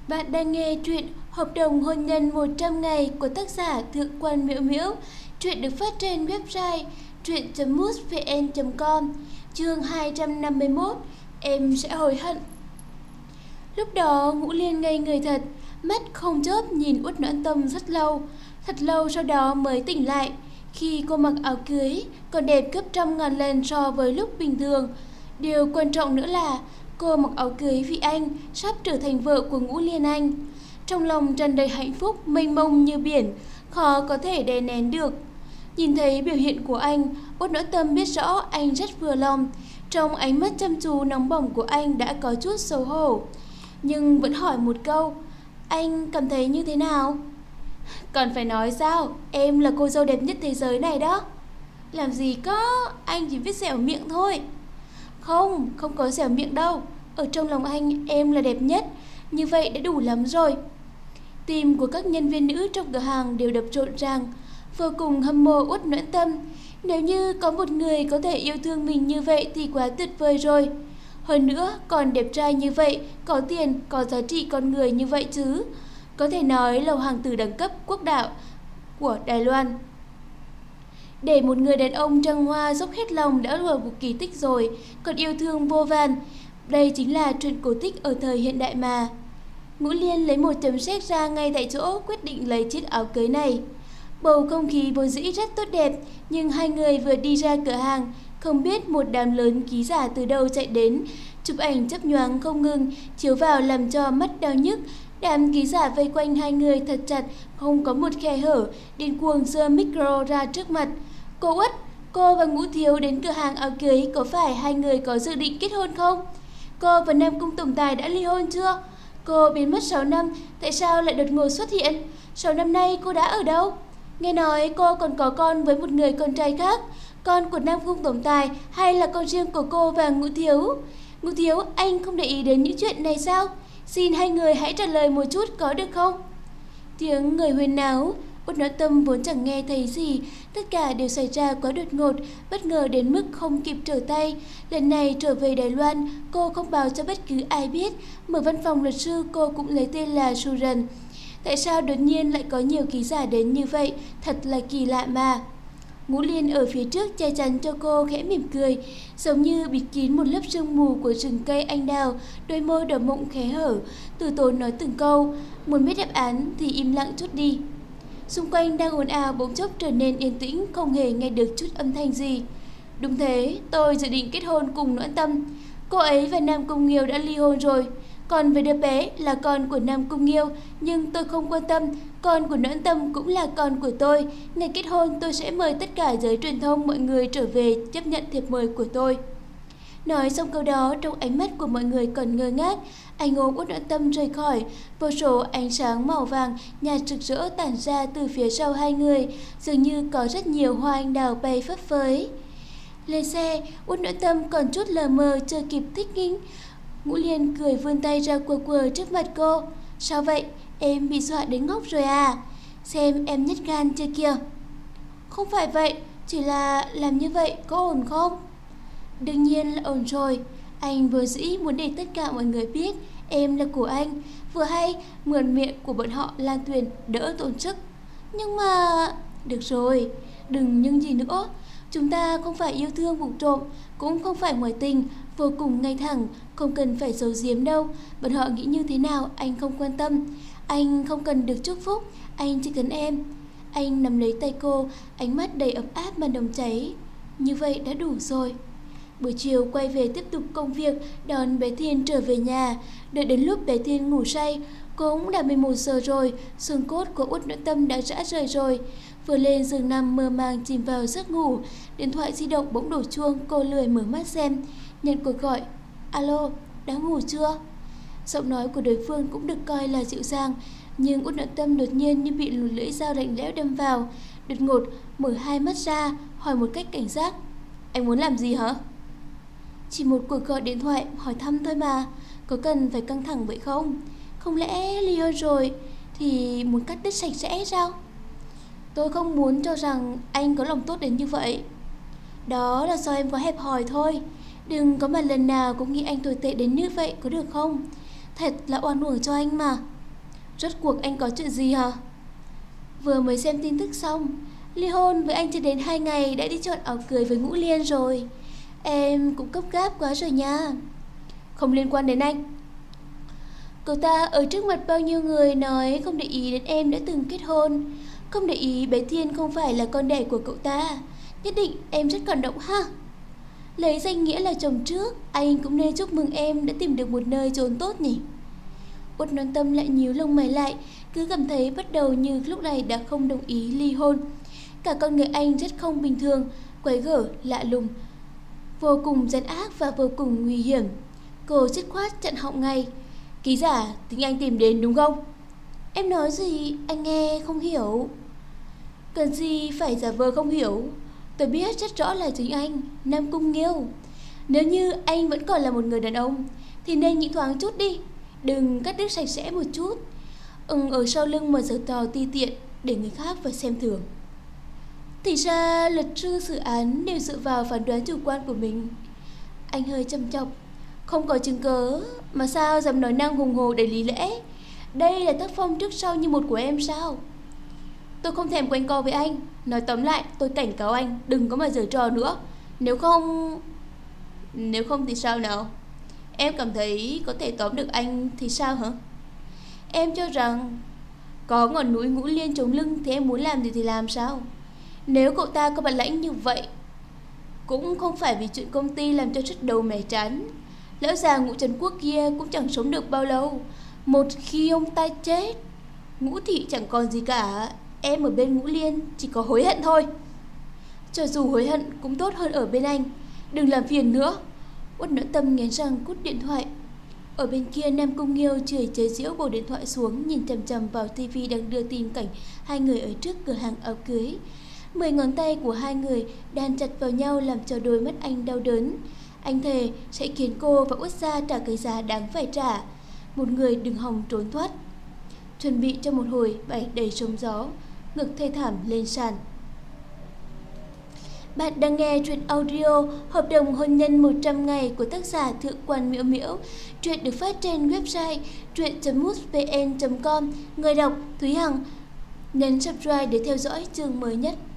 Bạn đang nghe truyện Hợp đồng hôn nhân 100 ngày của tác giả Thượng quan Miễu Miễu. Truyện được phát trên website truyện.mútvn.com. Chương 251. Em sẽ hối hận. Lúc đó Ngũ Liên ngây người thật, mắt không chớp nhìn Uất Noãn Tâm rất lâu. Thật lâu sau đó mới tỉnh lại. Khi cô mặc áo cưới còn đẹp gấp trăm ngàn lần so với lúc bình thường. Điều quan trọng nữa là cô mặc áo cưới vì anh sắp trở thành vợ của Ngũ Liên Anh. Trong lòng tràn đầy hạnh phúc mênh mông như biển, khó có thể đè nén được. Nhìn thấy biểu hiện của anh, Uất Noãn Tâm biết rõ anh rất vừa lòng. Trong ánh mắt chăm chú nóng bỏng của anh đã có chút xấu hổ, nhưng vẫn hỏi một câu: anh cảm thấy như thế nào? Còn phải nói sao, em là cô dâu đẹp nhất thế giới này đó. Làm gì có, anh chỉ biết dẻo miệng thôi. Không có dẻo miệng đâu. Ở trong lòng anh, em là đẹp nhất. Như vậy đã đủ lắm rồi. Tim của các nhân viên nữ trong cửa hàng đều đập rộn ràng, vô cùng hâm mộ Uất Noãn Tâm. Nếu như có một người có thể yêu thương mình như vậy thì quá tuyệt vời rồi. Hơn nữa còn đẹp trai như vậy, có tiền, có giá trị con người như vậy chứ. Có thể nói lầu hàng từ đẳng cấp quốc đạo của Đài Loan. Để một người đàn ông trăng hoa dốc hết lòng đã là một kỳ tích rồi, còn yêu thương vô vàn. Đây chính là truyện cổ tích ở thời hiện đại mà. Ngũ Liên lấy một tấm séc ra ngay tại chỗ, quyết định lấy chiếc áo cưới này. Bầu không khí vốn dĩ rất tốt đẹp, nhưng hai người vừa đi ra cửa hàng, không biết một đám lớn ký giả từ đâu chạy đến, chụp ảnh chớp nhoáng không ngừng, chiếu vào làm cho mắt đau nhức. Đám ký giả vây quanh hai người thật chặt, không có một khe hở, điên cuồng giơ micro ra trước mặt. Cô Uất, cô và Ngũ Thiếu đến cửa hàng áo cưới, có phải hai người có dự định kết hôn không? Cô và Nam Cung tổng tài đã ly hôn chưa? Cô biến mất 6 năm, tại sao lại đột ngột xuất hiện? 6 năm nay cô đã ở đâu? Nghe nói cô còn có con với một người con trai khác. Con của Nam Cung tổng tài hay là con riêng của cô và Ngũ Thiếu? Ngũ Thiếu, anh không để ý đến những chuyện này sao? Xin hai người hãy trả lời một chút có được không? Tiếng người huyên náo. Uất Noãn Tâm vốn chẳng nghe thấy gì, tất cả đều xảy ra quá đột ngột, bất ngờ đến mức không kịp trở tay. Lần này trở về Đài Loan, cô không báo cho bất cứ ai biết, mở văn phòng luật sư cô cũng lấy tên là Suran. Tại sao đột nhiên lại có nhiều ký giả đến như vậy, thật là kỳ lạ mà. Ngũ Liên ở phía trước che chắn cho cô, khẽ mỉm cười, giống như bịt kín một lớp sương mù của rừng cây anh đào, đôi môi đỏ mọng khẽ hở, từ tốn nói từng câu, muốn biết đáp án thì im lặng chút đi. Xung quanh đang ồn ào bỗng chốc trở nên yên tĩnh, không hề nghe được chút âm thanh gì. Đúng thế, tôi dự định kết hôn cùng Noãn Tâm. Cô ấy và Nam Cung Nghiêu đã ly hôn rồi. Còn với đứa bé là con của Nam Cung Nghiêu, nhưng tôi không quan tâm, con của Noãn Tâm cũng là con của tôi. Ngày kết hôn tôi sẽ mời tất cả giới truyền thông mọi người trở về chấp nhận thiệp mời của tôi. Nói xong câu đó, trong ánh mắt của mọi người còn ngơ ngác, anh ôm Uất Noãn Tâm rời khỏi. Vô số ánh sáng màu vàng nhạt rực rỡ tản ra từ phía sau hai người, dường như có rất nhiều hoa anh đào bay phấp phới. Lên xe, Uất Noãn Tâm còn chút lờ mờ chưa kịp thích nghi. Ngũ Liên cười vươn tay ra quờ trước mặt cô. Sao vậy? Em bị dọa đến ngốc rồi à? Xem em nhát gan chưa kìa. Không phải vậy, chỉ là làm như vậy có ổn không? Đương nhiên là ổn rồi. Anh vừa dĩ muốn để tất cả mọi người biết em là của anh, vừa hay mượn miệng của bọn họ lan truyền đỡ tổn sức. Nhưng mà... Được rồi, đừng nhưng gì nữa. Chúng ta không phải yêu thương vụng trộm, cũng không phải ngoại tình, vô cùng ngay thẳng, không cần phải giấu giếm đâu. Bọn họ nghĩ như thế nào anh không quan tâm. Anh không cần được chúc phúc, anh chỉ cần em. Anh nắm lấy tay cô, ánh mắt đầy ấm áp mà nồng cháy. Như vậy đã đủ rồi. Buổi chiều quay về tiếp tục công việc, đón bé Thiên trở về nhà. Đợi đến lúc bé Thiên ngủ say, cũng đã 11 giờ rồi, xương cốt của Uất Noãn Tâm đã rã rời rồi. Vừa lên giường nằm mơ màng chìm vào giấc ngủ, điện thoại di động bỗng đổ chuông, cô lười mở mắt xem. Nhận cuộc gọi. Alo, đã ngủ chưa? Giọng nói của đối phương cũng được coi là dịu dàng, nhưng Uất Noãn Tâm đột nhiên như bị lưỡi dao lạnh lẽo đâm vào. Đột ngột mở hai mắt ra, hỏi một cách cảnh giác. Anh muốn làm gì hả? Chỉ một cuộc gọi điện thoại hỏi thăm thôi mà, có cần phải căng thẳng vậy không? Không lẽ ly hôn rồi thì muốn cắt đứt sạch sẽ sao? Tôi không muốn cho rằng anh có lòng tốt đến như vậy. Đó là do em quá hẹp hòi thôi. Đừng có mà lần nào cũng nghĩ anh tồi tệ đến như vậy, có được không? Thật là oan uổng cho anh mà. Rốt cuộc anh có chuyện gì hả? Vừa mới xem tin tức xong, ly hôn với anh chưa đến 2 ngày đã đi chọn áo cưới với Ngũ Liên rồi. Em cũng gấp gáp quá rồi nha. Không liên quan đến anh. Cậu ta ở trước mặt bao nhiêu người nói không để ý đến em đã từng kết hôn, không để ý bé Thiên không phải là con đẻ của cậu ta. Nhất định em rất cảm động ha. Lấy danh nghĩa là chồng trước, anh cũng nên chúc mừng em đã tìm được một nơi trốn tốt nhỉ. Uất Noãn Tâm lại nhíu lông mày lại, cứ cảm thấy bắt đầu như lúc này đã không đồng ý ly hôn. Cả con người anh rất không bình thường, quái gở, lạ lùng, vô cùng gian ác và vô cùng nguy hiểm. Cô dứt khoát chặn họng ngay. Ký giả tính anh tìm đến đúng không? Em nói gì anh nghe không hiểu. Cần gì phải giả vờ không hiểu. Tôi biết rất rõ là chính anh, Nam Cung Nghiêu. Nếu như anh vẫn còn là một người đàn ông thì nên nghĩ thoáng chút đi, đừng cắt đứt sạch sẽ một chút. Ở sau lưng mà giở trò ti tiện để người khác phải xem thường. Thì ra luật sư xử án đều dựa vào phán đoán chủ quan của mình. Anh hơi châm chọc. Không có chứng cớ mà sao dám nói năng hùng hồ đầy lý lẽ. Đây là tác phong trước sau như một của em sao? Tôi không thèm quanh co với anh. Nói tóm lại tôi cảnh cáo anh đừng có mà giở trò nữa. Nếu không thì sao nào? Em cảm thấy có thể tóm được anh thì sao hả? Em cho rằng có ngọn núi Ngũ Liên chống lưng thì em muốn làm gì thì làm sao? Nếu cậu ta có bản lãnh như vậy, cũng không phải vì chuyện công ty làm cho sứt đầu mẻ trán. Lão già Ngũ Trần Quốc kia cũng chẳng sống được bao lâu. Một khi ông ta chết, Ngũ thị chẳng còn gì cả. Em ở bên Ngũ Liên chỉ có hối hận thôi. Cho dù hối hận cũng tốt hơn ở bên anh. Đừng làm phiền nữa. Uất Noãn Tâm nghiến răng cút điện thoại. Ở bên kia Nam Cung Nghiêu chửi chế giễu bổ điện thoại xuống, nhìn chằm chằm vào tivi đang đưa tin cảnh hai người ở trước cửa hàng áo cưới. 10 ngón tay của hai người đan chặt vào nhau làm cho đôi mắt anh đau đớn. Anh thề sẽ khiến cô và Uất gia trả cái giá đáng phải trả. Một người đừng hòng trốn thoát. Chuẩn bị cho một hồi bài đầy sóng gió, ngực thê thảm lên sàn. Bạn đang nghe truyện audio Hợp đồng hôn nhân 100 ngày của tác giả Thượng quan Miễu Miễu. Truyện được phát trên website truyện.mútvn.com. Người đọc Thúy Hằng. Nhấn subscribe để theo dõi chương mới nhất.